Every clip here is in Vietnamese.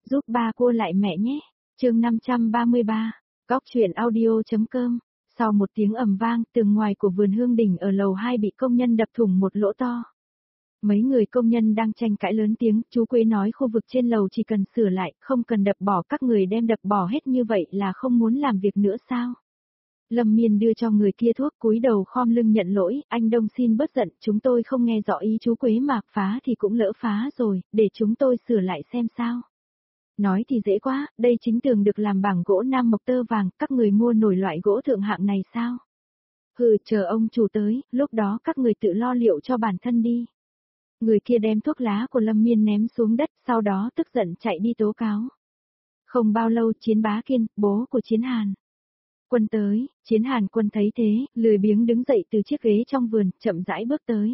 Giúp ba cua lại mẹ nhé. Chương 533. Góc truyện audio.com. Sau một tiếng ầm vang, tường ngoài của vườn hương đỉnh ở lầu 2 bị công nhân đập thủng một lỗ to. Mấy người công nhân đang tranh cãi lớn tiếng, chú Quế nói khu vực trên lầu chỉ cần sửa lại, không cần đập bỏ, các người đem đập bỏ hết như vậy là không muốn làm việc nữa sao? Lâm Miên đưa cho người kia thuốc, cúi đầu khom lưng nhận lỗi, anh Đông xin bớt giận, chúng tôi không nghe rõ ý chú Quế mà phá thì cũng lỡ phá rồi, để chúng tôi sửa lại xem sao. Nói thì dễ quá, đây chính tường được làm bằng gỗ nam mộc tơ vàng, các người mua nổi loại gỗ thượng hạng này sao? Hừ, chờ ông chủ tới, lúc đó các người tự lo liệu cho bản thân đi. Người kia đem thuốc lá của Lâm Miên ném xuống đất, sau đó tức giận chạy đi tố cáo. Không bao lâu Chiến Bá Kiên, bố của Chiến Hàn Quân tới, Chiến Hàn Quân thấy thế, lười biếng đứng dậy từ chiếc ghế trong vườn, chậm rãi bước tới.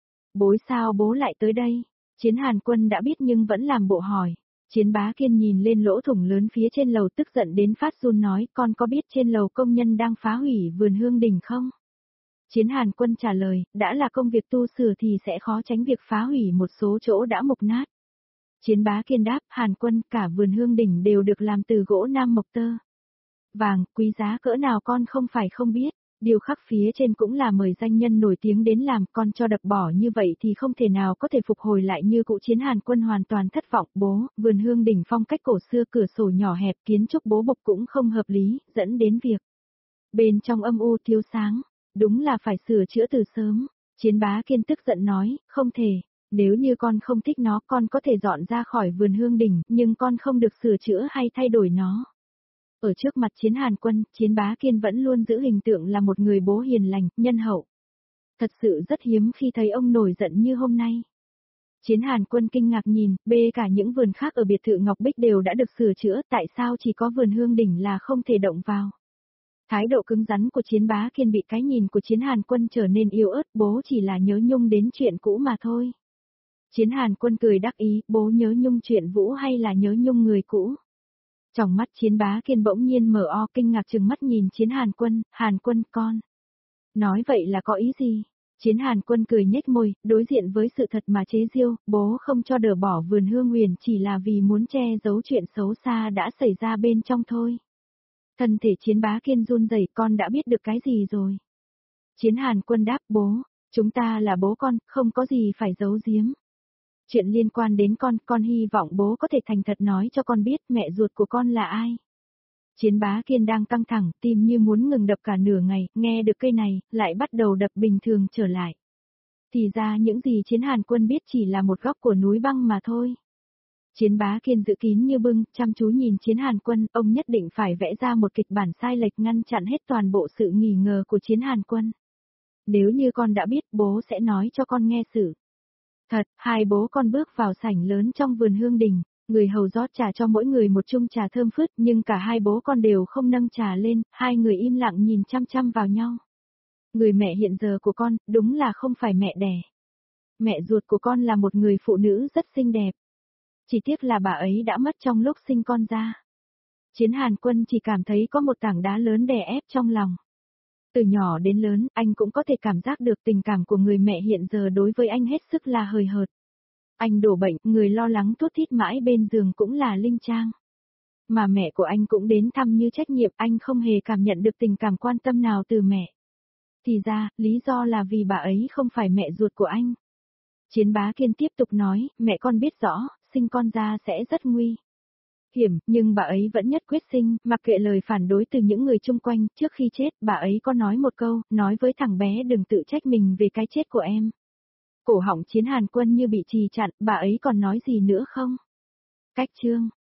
Bố sao bố lại tới đây? Chiến Hàn Quân đã biết nhưng vẫn làm bộ hỏi. Chiến Bá Kiên nhìn lên lỗ thủng lớn phía trên lầu tức giận đến phát run nói, con có biết trên lầu công nhân đang phá hủy vườn hương đình không? Chiến Hàn Quân trả lời, đã là công việc tu sửa thì sẽ khó tránh việc phá hủy một số chỗ đã mục nát. Chiến Bá Kiên đáp, Hàn Quân, cả vườn hương đỉnh đều được làm từ gỗ nam mộc tơ vàng, quý giá cỡ nào con không phải không biết, điều khắc phía trên cũng là mời danh nhân nổi tiếng đến làm, con cho đập bỏ như vậy thì không thể nào có thể phục hồi lại như cũ. Chiến Hàn Quân hoàn toàn thất vọng, bố, vườn hương đỉnh phong cách cổ xưa, cửa sổ nhỏ hẹp, kiến trúc bố bộc cũng không hợp lý, dẫn đến việc bên trong âm u thiếu sáng, đúng là phải sửa chữa từ sớm. Chiến Bá Kiên tức giận nói, không thể, nếu như con không thích nó con có thể dọn ra khỏi vườn hương đỉnh, nhưng con không được sửa chữa hay thay đổi nó. Ở trước mặt Chiến Hàn Quân, Chiến Bá Kiên vẫn luôn giữ hình tượng là một người bố hiền lành, nhân hậu. Thật sự rất hiếm khi thấy ông nổi giận như hôm nay. Chiến Hàn Quân kinh ngạc nhìn, cả những vườn khác ở biệt thự Ngọc Bích đều đã được sửa chữa, tại sao chỉ có vườn hương đỉnh là không thể động vào. Thái độ cứng rắn của Chiến Bá Kiên bị cái nhìn của Chiến Hàn Quân trở nên yếu ớt, bố chỉ là nhớ nhung đến chuyện cũ mà thôi. Chiến Hàn Quân cười đắc ý, bố nhớ nhung chuyện Vũ hay là nhớ nhung người cũ? Trong mắt Chiến Bá Kiên bỗng nhiên mở o, kinh ngạc trừng mắt nhìn Chiến Hàn Quân, con. Nói vậy là có ý gì? Chiến Hàn Quân cười nhếch môi, đối diện với sự thật mà chế giễu, bố không cho đỡ bỏ vườn hương huyền chỉ là vì muốn che giấu chuyện xấu xa đã xảy ra bên trong thôi. Thân thể Chiến Bá Kiên run rẩy, con đã biết được cái gì rồi? Chiến Hàn Quân đáp, bố, chúng ta là bố con, không có gì phải giấu giếm. Chuyện liên quan đến con hy vọng bố có thể thành thật nói cho con biết mẹ ruột của con là ai. Chiến Bá Kiên đang căng thẳng, tim như muốn ngừng đập cả nửa ngày, nghe được cây này, lại bắt đầu đập bình thường trở lại. Thì ra những gì Chiến Hàn Quân biết chỉ là một góc của núi băng mà thôi. Chiến Bá Kiên giữ kín như bưng, chăm chú nhìn Chiến Hàn Quân, ông nhất định phải vẽ ra một kịch bản sai lệch ngăn chặn hết toàn bộ sự nghi ngờ của Chiến Hàn Quân. Nếu như con đã biết, bố sẽ nói cho con nghe sự thật. Hai bố con bước vào sảnh lớn trong vườn hương đình, người hầu rót trà cho mỗi người một chung trà thơm phứt, nhưng cả hai bố con đều không nâng trà lên, hai người im lặng nhìn chăm chăm vào nhau. Người mẹ hiện giờ của con, đúng là không phải mẹ đẻ. Mẹ ruột của con là một người phụ nữ rất xinh đẹp. Chỉ tiếc là bà ấy đã mất trong lúc sinh con ra. Chiến Hàn Quân chỉ cảm thấy có một tảng đá lớn đè ép trong lòng. Từ nhỏ đến lớn, anh cũng có thể cảm giác được tình cảm của người mẹ hiện giờ đối với anh hết sức là hời hợt. Anh đổ bệnh, người lo lắng thút thít mãi bên giường cũng là Linh Trang. Mà mẹ của anh cũng đến thăm như trách nhiệm, anh không hề cảm nhận được tình cảm quan tâm nào từ mẹ. Thì ra, lý do là vì bà ấy không phải mẹ ruột của anh. Chiến Bá Kiên tiếp tục nói, mẹ con biết rõ, sinh con ra sẽ rất nguy hiểm, nhưng bà ấy vẫn nhất quyết sinh, mặc kệ lời phản đối từ những người chung quanh. Trước khi chết, bà ấy có nói một câu, nói với thằng bé đừng tự trách mình về cái chết của em. Cổ họng Chiến Hàn Quân như bị trì chặn, bà ấy còn nói gì nữa không? Cách chương